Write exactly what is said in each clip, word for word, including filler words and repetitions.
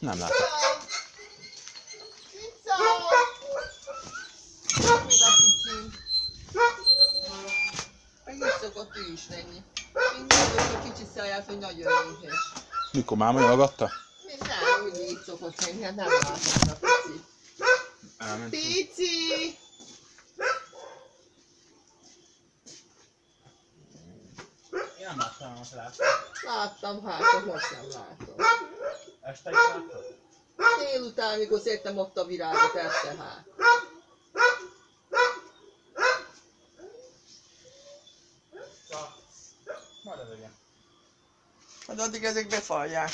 Nem látok. Cica! Még a kicsi. Meg így szokott ő is lenni. Még nagyon a kicsi száját, hogy nagyon éhes. Mikor máma nyalogatta? Még nem, úgy így szokott lenni, hát nem láttam a picit. Elment. Pici! Én nem láttam, azt láttam. Láttam, hát most nem látom. Este is láttad? Délután, mikor szedtem ott a virágot, este hát. Majd az igen. Hát addig ezek befalják.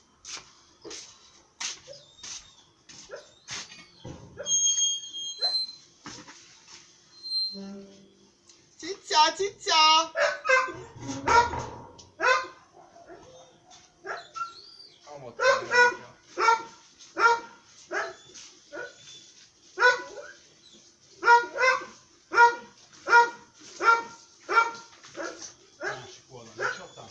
Cica, cica! Amott másik oldalon, nincs ottan?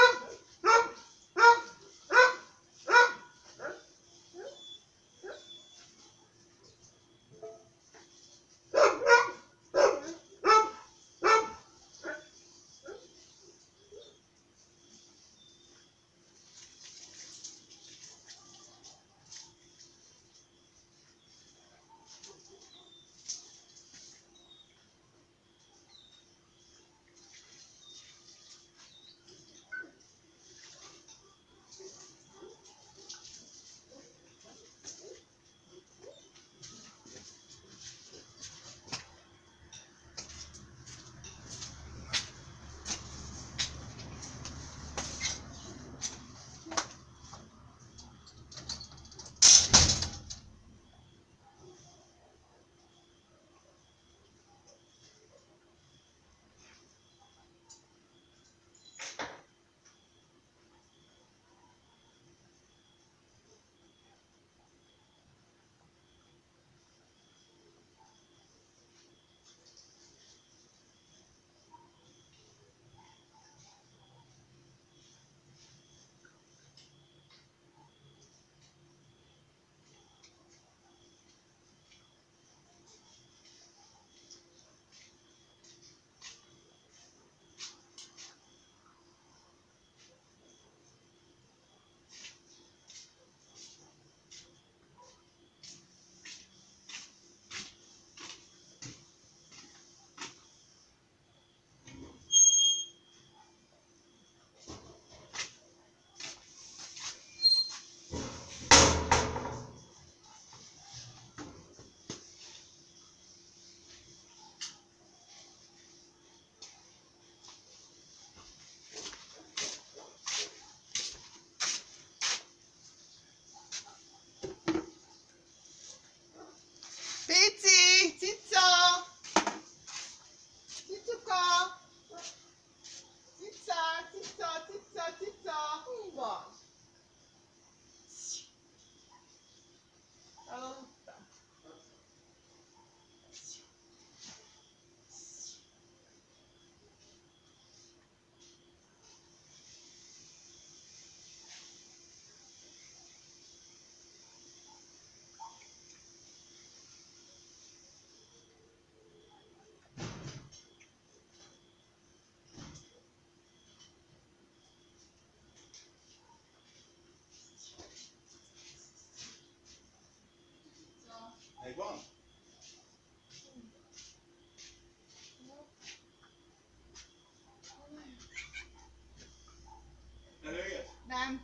Pici, cica! Cicuka! Cica, cica, cica, cica! Mi van? Elaludtál? Megvan? Előjött? Nem.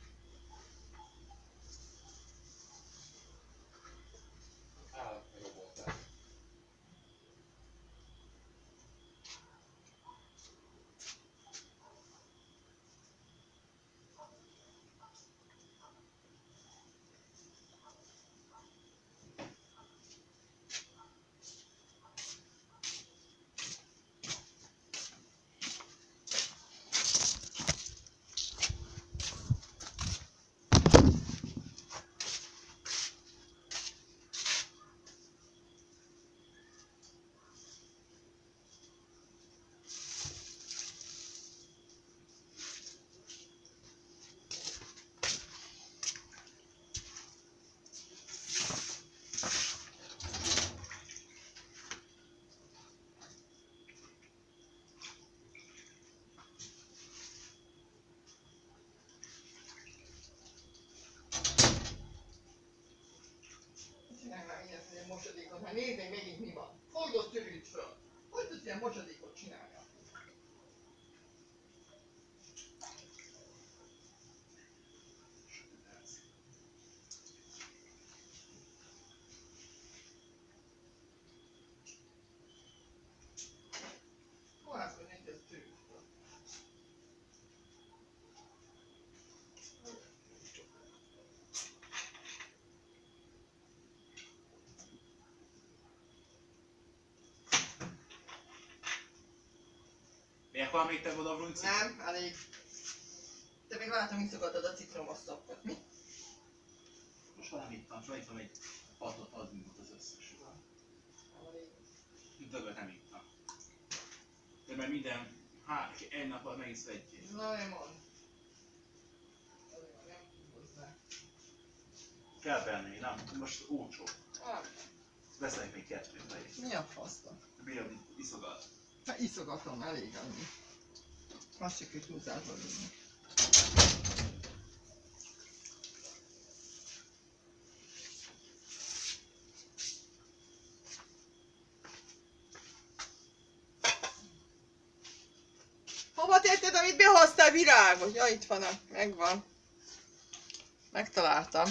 Elroboltál. mosadékot, hát nézzék megint mi van. Fogd azt törült föl. Hogy tudsz ilyen mosadékot csinálni? Kohász, hogy nincs ez törült föl. Miért van még te oda vrunci? Nem, elég. Te még látom, iszogatod a citromos szapot, mi? Most valami itt van, rajtam egy patot adni volt az összes. Dögöt nem ittam. De mert minden, hát egy napban megisz egyet. Na, nem mond. Nem hozzá. Kell venni, nem? Most olcsó. Ah, Veszek még kettőt be is. mi a faszta? Bírod iszogat. Hát iszogatom, elég annyi. Azt se kell túlzásba vinni. Hova tetted, amit behoztál, virágot? Ja, itt van, megvan. Megtaláltam.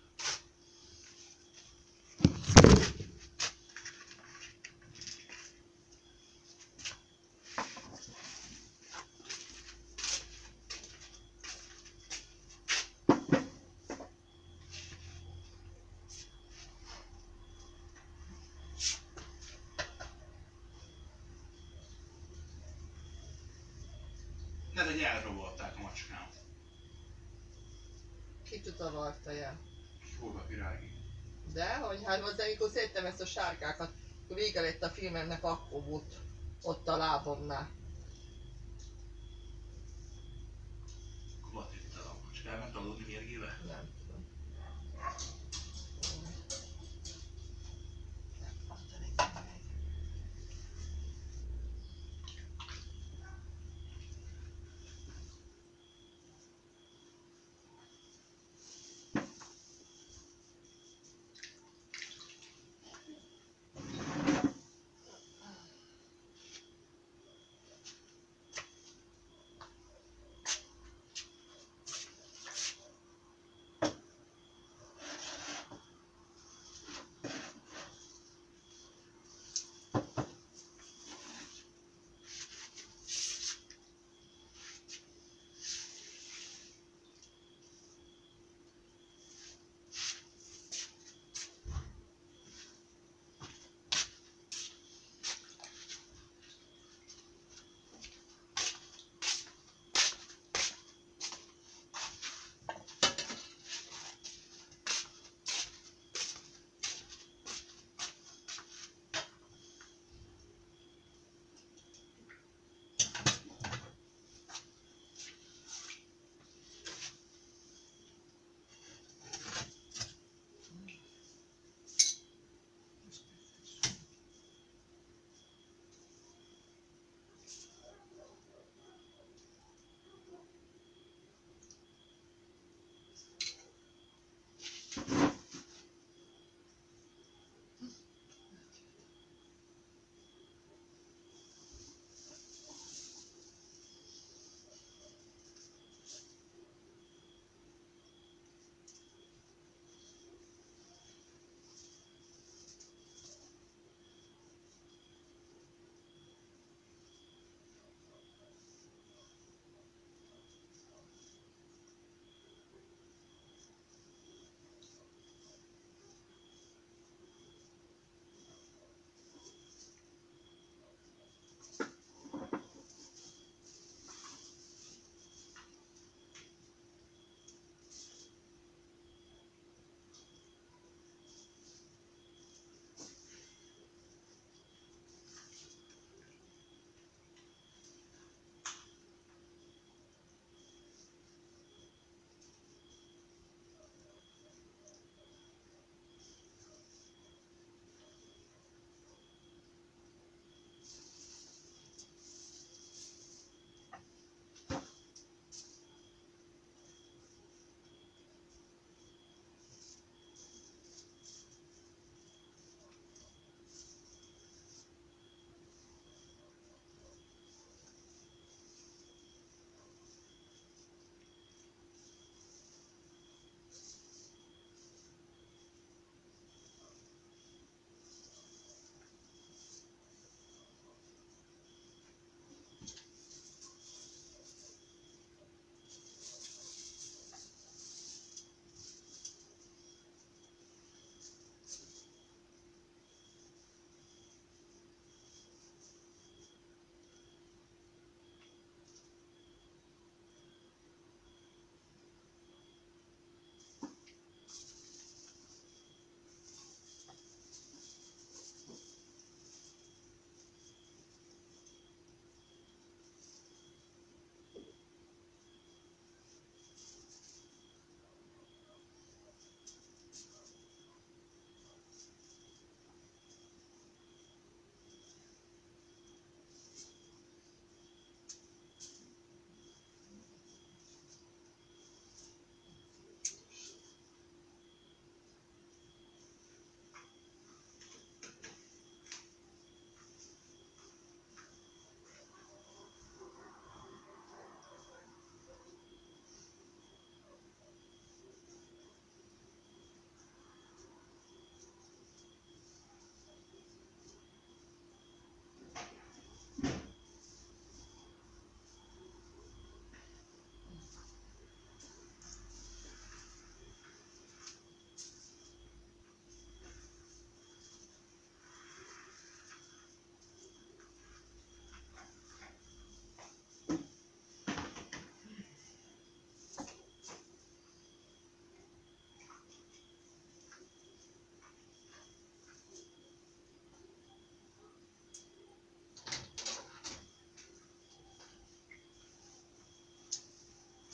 Ne, hogy elrobolták a macskám. Ki tudta varta el? Hol virági? De, hogy hát hozzá, amikor szedtem ezt a sárkákat, akkor vége lett a filmemnek, akkor volt ott a lábomnál. Hova tetted a macskám? Nem tudod aludni mérgébe? Nem tudom.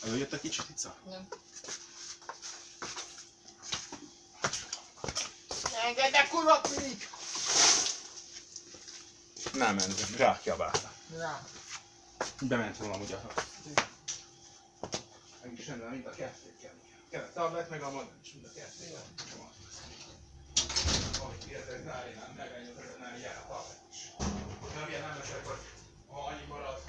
Előjött a kicsit Ica? Nem. Engedd el, kurva pirik! Nem ment, rákiabálta. Rá. Bement volna amúgy a... Meg is rendben, mind a kettőt kell. Kell a tablet, meg a modem is, mind a kettőt. Ahogy kérdez, nálinál, megányoltatnál, jár a tablet is. Nem ilyen nem esek, hogy ha annyi marad.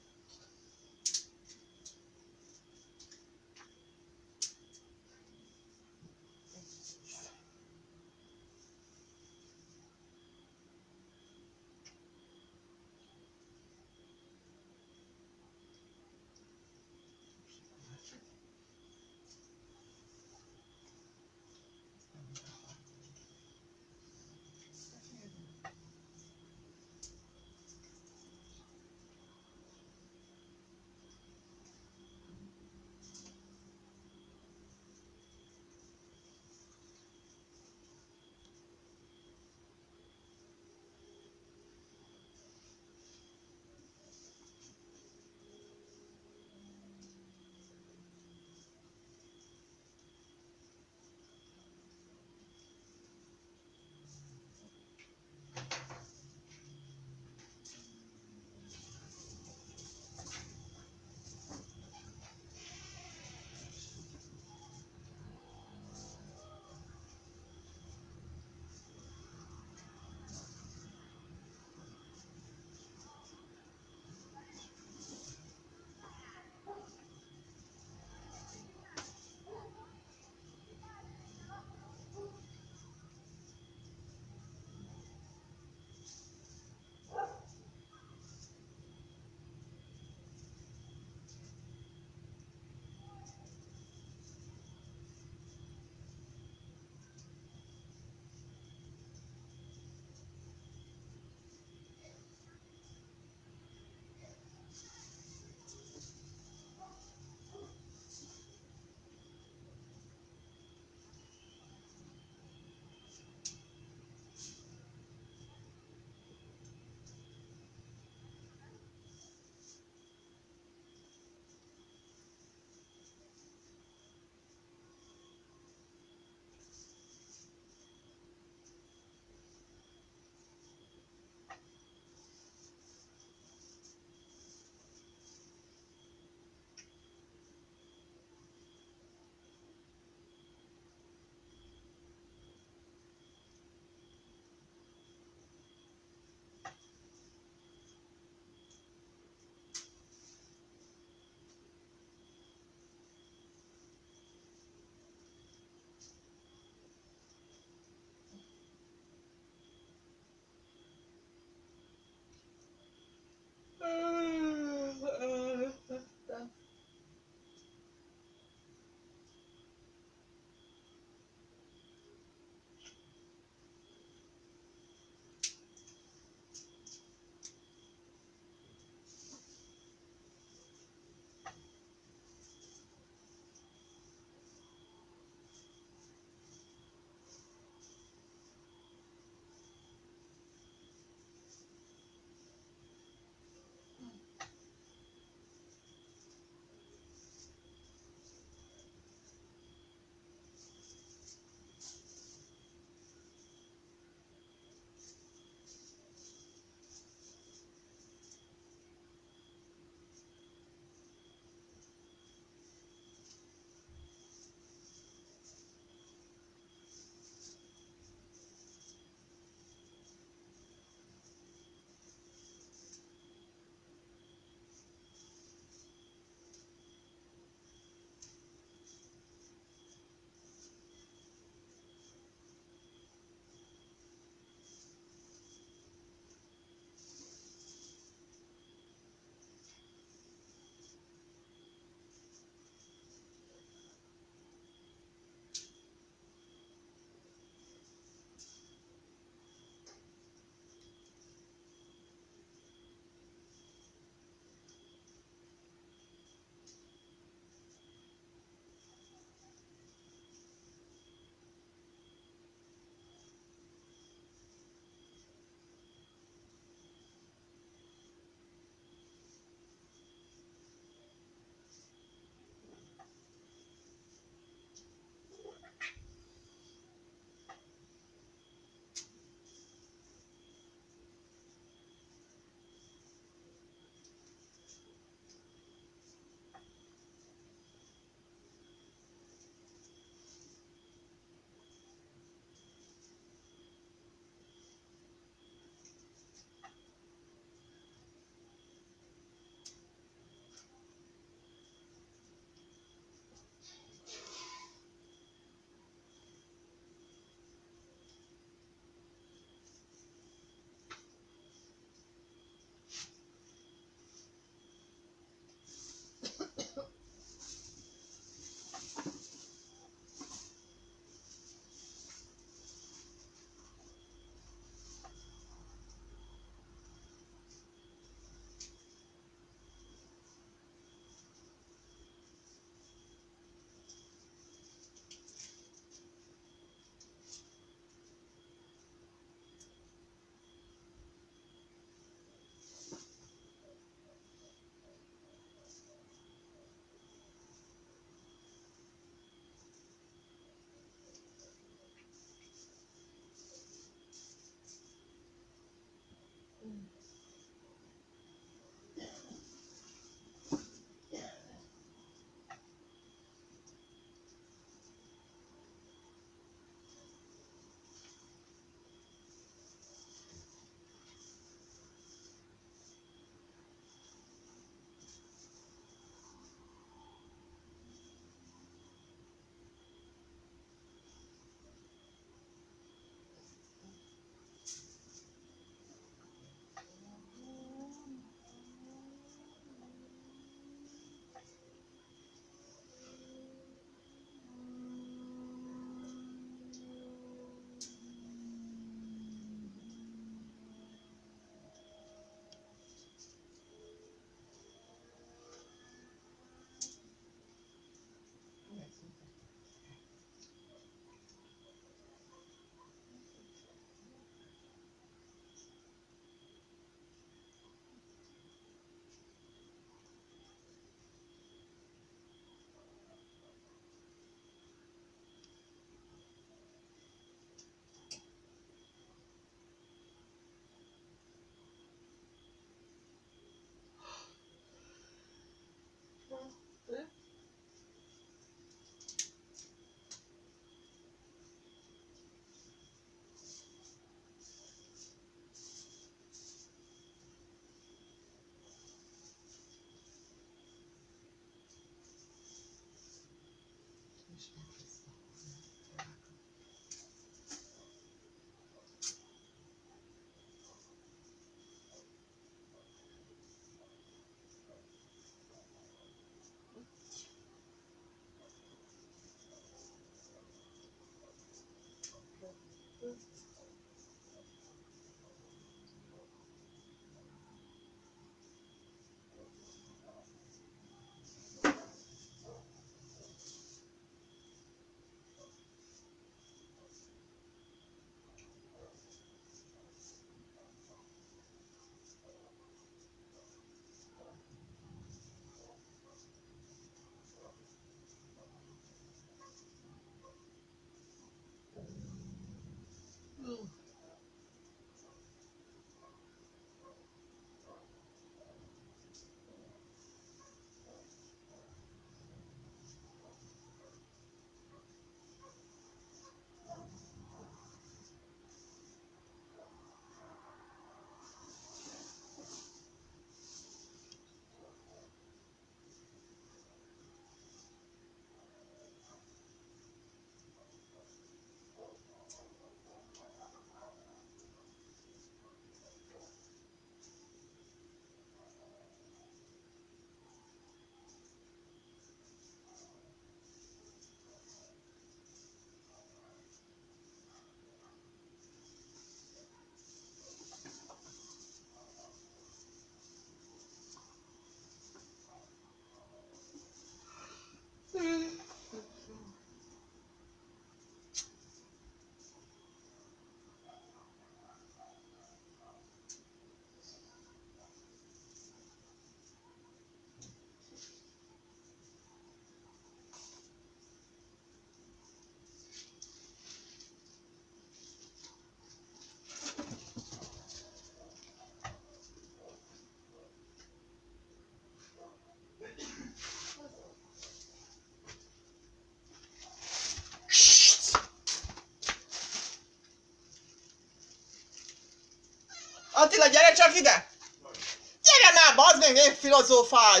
Attila, gyere csak ide! Gyere már, bazd meg, én filozófálj!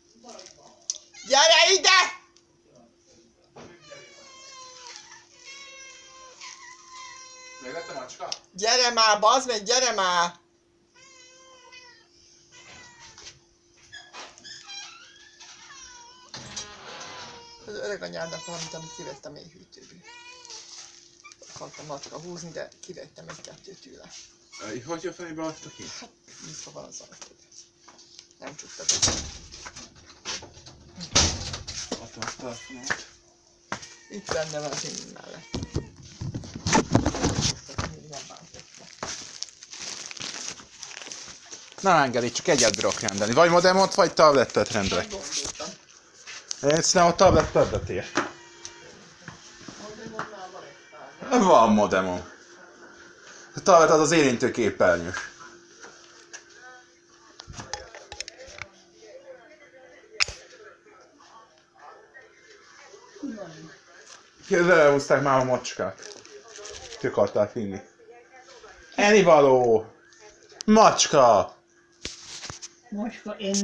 Gyere ide! Még lett a macska? Gyere már, bazd meg, gyere már! Az öreg anyádnak valamit, amit kivettem egy hűtőből. Akartam macska húzni, de kivettem egy-kettőt tőle. Hogy a fenébe adta ki? Hát, vissza van az ajtó. Nem csukta be. Adtam a telefonomat. Itt benne van az én mellett. Nem bántott le. Nem engedi, csak egyet bírok rendelni. Vagy modemot, vagy tablettet rendelek. Gondoltam. Én szerintem a tablet többet ér. Modemonnál van egy pár. Van modemom. A tablet az az érintő képernyős. Lehúzták már a macskát. Ki akarták vinni. Ennivaló! Macska! Macska, én